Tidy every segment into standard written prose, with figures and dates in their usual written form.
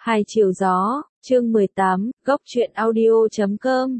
Hai chiều gió, chương 18, góc truyện audio.com.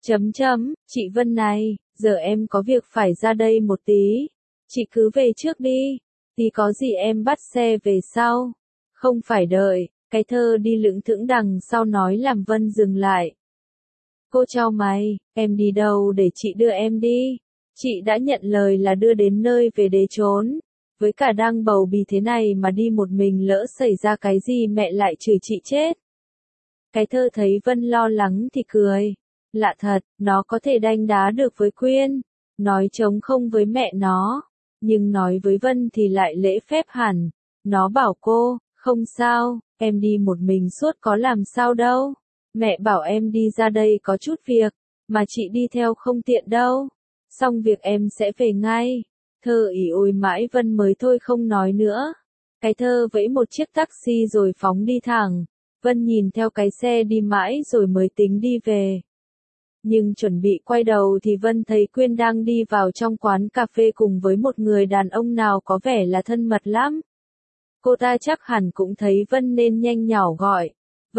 Chị Vân này, giờ em có việc phải ra đây một tí. Chị cứ về trước đi, tí có gì em bắt xe về sau. Không phải đợi, cái thơ đi lững thững đằng sau nói làm Vân dừng lại. Cô chau mày, em đi đâu để chị đưa em đi? Chị đã nhận lời là đưa đến nơi về để trốn. Với cả đang bầu bì thế này mà đi một mình lỡ xảy ra cái gì mẹ lại chửi chị chết. Cái thơ thấy Vân lo lắng thì cười. Lạ thật, nó có thể đanh đá được với Quyên, nói trống không với mẹ nó, nhưng nói với Vân thì lại lễ phép hẳn. Nó bảo cô, không sao, em đi một mình suốt có làm sao đâu. Mẹ bảo em đi ra đây có chút việc, mà chị đi theo không tiện đâu. Xong việc em sẽ về ngay. Thơ ỉ ôi mãi Vân mới thôi không nói nữa. Cái thơ vẫy một chiếc taxi rồi phóng đi thẳng. Vân nhìn theo cái xe đi mãi rồi mới tính đi về. Nhưng chuẩn bị quay đầu thì Vân thấy Quyên đang đi vào trong quán cà phê cùng với một người đàn ông nào có vẻ là thân mật lắm. Cô ta chắc hẳn cũng thấy Vân nên nhanh nhỏ gọi.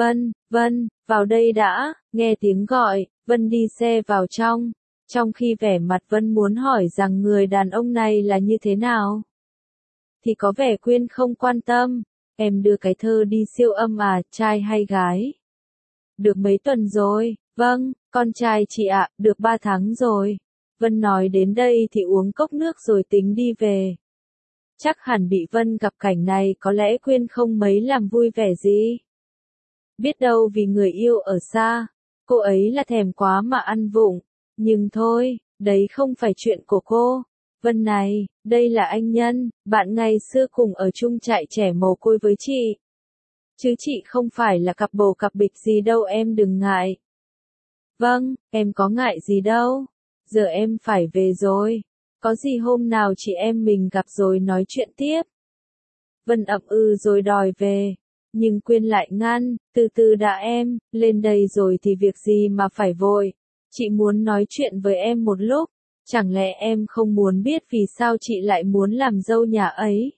Vân, vào đây đã, nghe tiếng gọi, Vân đi xe vào trong. Trong khi vẻ mặt Vân muốn hỏi rằng người đàn ông này là như thế nào, thì có vẻ Quyên không quan tâm. Em đưa cái thơ đi siêu âm à, trai hay gái? Được mấy tuần rồi, vâng, con trai chị ạ, được 3 tháng rồi. Vân nói đến đây thì uống cốc nước rồi tính đi về. Chắc hẳn bị Vân gặp cảnh này có lẽ Quyên không mấy làm vui vẻ gì. Biết đâu vì người yêu ở xa, cô ấy là thèm quá mà ăn vụng. Nhưng thôi, đấy không phải chuyện của cô. Vân này, đây là anh Nhân, bạn ngày xưa cùng ở chung trại trẻ mồ côi với chị. Chứ chị không phải là cặp bồ cặp bịch gì đâu, em đừng ngại. Vâng, em có ngại gì đâu. Giờ em phải về rồi. Có gì hôm nào chị em mình gặp rồi nói chuyện tiếp. Vân ậm rồi đòi về. Nhưng Quyên lại ngăn, từ từ đã em, lên đây rồi thì việc gì mà phải vội. Chị muốn nói chuyện với em một lúc. Chẳng lẽ em không muốn biết vì sao chị lại muốn làm dâu nhà ấy?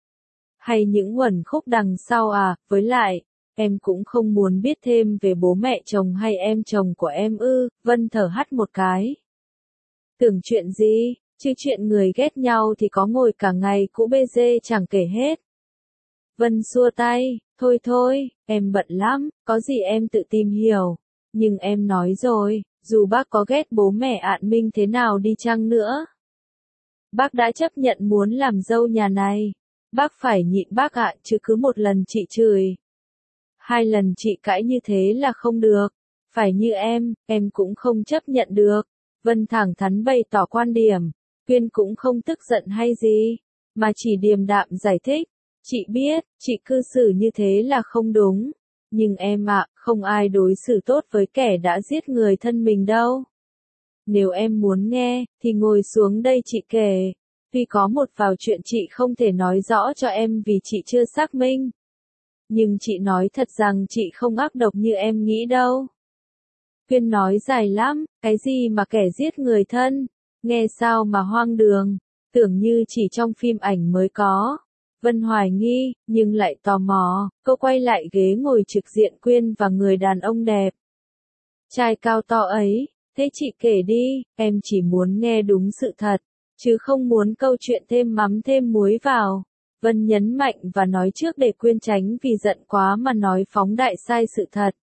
Hay những uẩn khúc đằng sau à? Với lại, em cũng không muốn biết thêm về bố mẹ chồng hay em chồng của em ư? Vân thở hắt một cái. Tưởng chuyện gì, chứ chuyện người ghét nhau thì có ngồi cả ngày cũ bê dê chẳng kể hết. Vân xua tay, thôi, em bận lắm, có gì em tự tìm hiểu. Nhưng em nói rồi, dù bác có ghét bố mẹ Ạn Minh thế nào đi chăng nữa, bác đã chấp nhận muốn làm dâu nhà này. Bác phải nhịn bác ạ, chứ cứ một lần chị chửi, 2 lần chị cãi như thế là không được. Phải như em cũng không chấp nhận được. Vân thẳng thắn bày tỏ quan điểm. Quyên cũng không tức giận hay gì, mà chỉ điềm đạm giải thích. Chị biết, chị cư xử như thế là không đúng. Nhưng em ạ, không ai đối xử tốt với kẻ đã giết người thân mình đâu. Nếu em muốn nghe, thì ngồi xuống đây chị kể. Tuy có một vài chuyện chị không thể nói rõ cho em vì chị chưa xác minh. Nhưng chị nói thật rằng chị không ác độc như em nghĩ đâu. Quyên nói dài lắm, cái gì mà kẻ giết người thân, nghe sao mà hoang đường, tưởng như chỉ trong phim ảnh mới có. Vân hoài nghi, nhưng lại tò mò, cô quay lại ghế ngồi trực diện Quyên và người đàn ông đẹp. Trai cao to ấy, thế chị kể đi, em chỉ muốn nghe đúng sự thật, chứ không muốn câu chuyện thêm mắm thêm muối vào. Vân nhấn mạnh và nói trước để Quyên tránh vì giận quá mà nói phóng đại sai sự thật.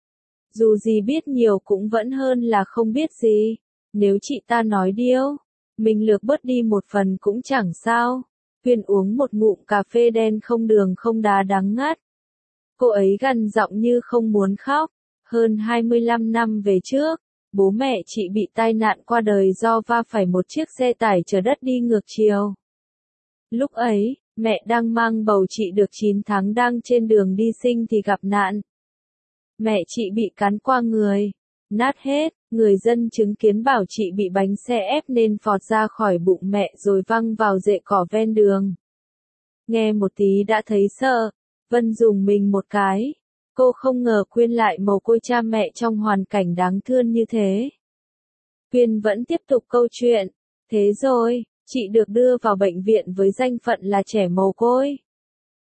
Dù gì biết nhiều cũng vẫn hơn là không biết gì. Nếu chị ta nói điêu, mình lược bớt đi một phần cũng chẳng sao. Quyên uống một ngụm cà phê đen không đường không đá đắng ngắt. Cô ấy gằn giọng như không muốn khóc. Hơn 25 năm về trước, bố mẹ chị bị tai nạn qua đời do va phải một chiếc xe tải chở đất đi ngược chiều. Lúc ấy, mẹ đang mang bầu chị được 9 tháng đang trên đường đi sinh thì gặp nạn. Mẹ chị bị cán qua người, nát hết, người dân chứng kiến bảo chị bị bánh xe ép nên phọt ra khỏi bụng mẹ rồi văng vào rễ cỏ ven đường. Nghe một tí đã thấy sợ, Vân dùng mình một cái. Cô không ngờ Quyên lại mồ côi cha mẹ trong hoàn cảnh đáng thương như thế. Quyên vẫn tiếp tục câu chuyện. Thế rồi, chị được đưa vào bệnh viện với danh phận là trẻ mồ côi.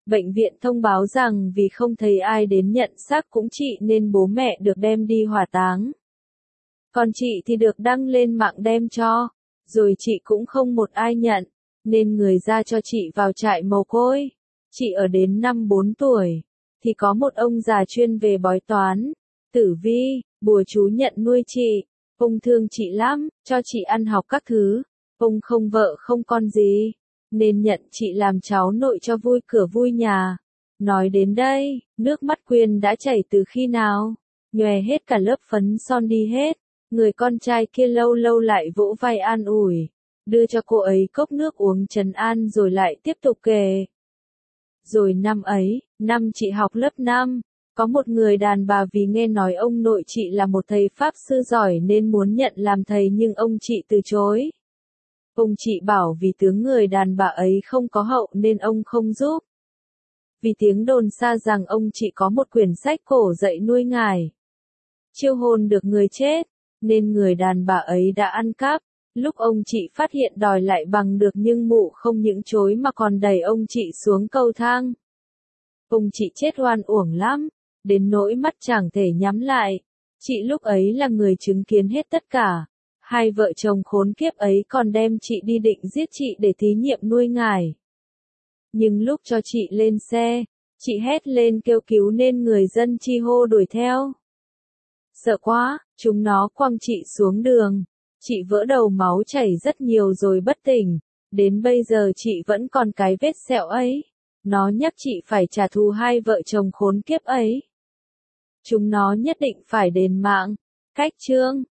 Bệnh viện thông báo rằng vì không thấy ai đến nhận xác cũng chị nên bố mẹ được đem đi hỏa táng. Còn chị thì được đăng lên mạng đem cho, rồi chị cũng không một ai nhận, nên người ra cho chị vào trại mồ côi. Chị ở đến năm 4 tuổi, thì có một ông già chuyên về bói toán, tử vi, bùa chú nhận nuôi chị. Ông thương chị lắm, cho chị ăn học các thứ. Ông không vợ không con gì, nên nhận chị làm cháu nội cho vui cửa vui nhà. Nói đến đây, nước mắt Quyên đã chảy từ khi nào, nhòe hết cả lớp phấn son đi hết. Người con trai kia lâu lâu lại vỗ vai an ủi, đưa cho cô ấy cốc nước uống trấn an rồi lại tiếp tục kể. Rồi năm ấy, năm chị học lớp 5, có một người đàn bà vì nghe nói ông nội chị là một thầy pháp sư giỏi nên muốn nhận làm thầy nhưng ông chị từ chối. Ông chị bảo vì tướng người đàn bà ấy không có hậu nên ông không giúp. Vì tiếng đồn xa rằng ông chị có một quyển sách cổ dạy nuôi ngài, chiêu hồn được người chết, nên người đàn bà ấy đã ăn cắp. Lúc ông chị phát hiện đòi lại bằng được nhưng mụ không những chối mà còn đẩy ông chị xuống cầu thang. Ông chị chết oan uổng lắm, đến nỗi mắt chẳng thể nhắm lại. Chị lúc ấy là người chứng kiến hết tất cả. Hai vợ chồng khốn kiếp ấy còn đem chị đi định giết chị để thí nghiệm nuôi ngài. Nhưng lúc cho chị lên xe, chị hét lên kêu cứu nên người dân chi hô đuổi theo. Sợ quá, chúng nó quăng chị xuống đường. Chị vỡ đầu máu chảy rất nhiều rồi bất tỉnh. Đến bây giờ chị vẫn còn cái vết sẹo ấy. Nó nhắc chị phải trả thù hai vợ chồng khốn kiếp ấy. Chúng nó nhất định phải đền mạng. Cách chương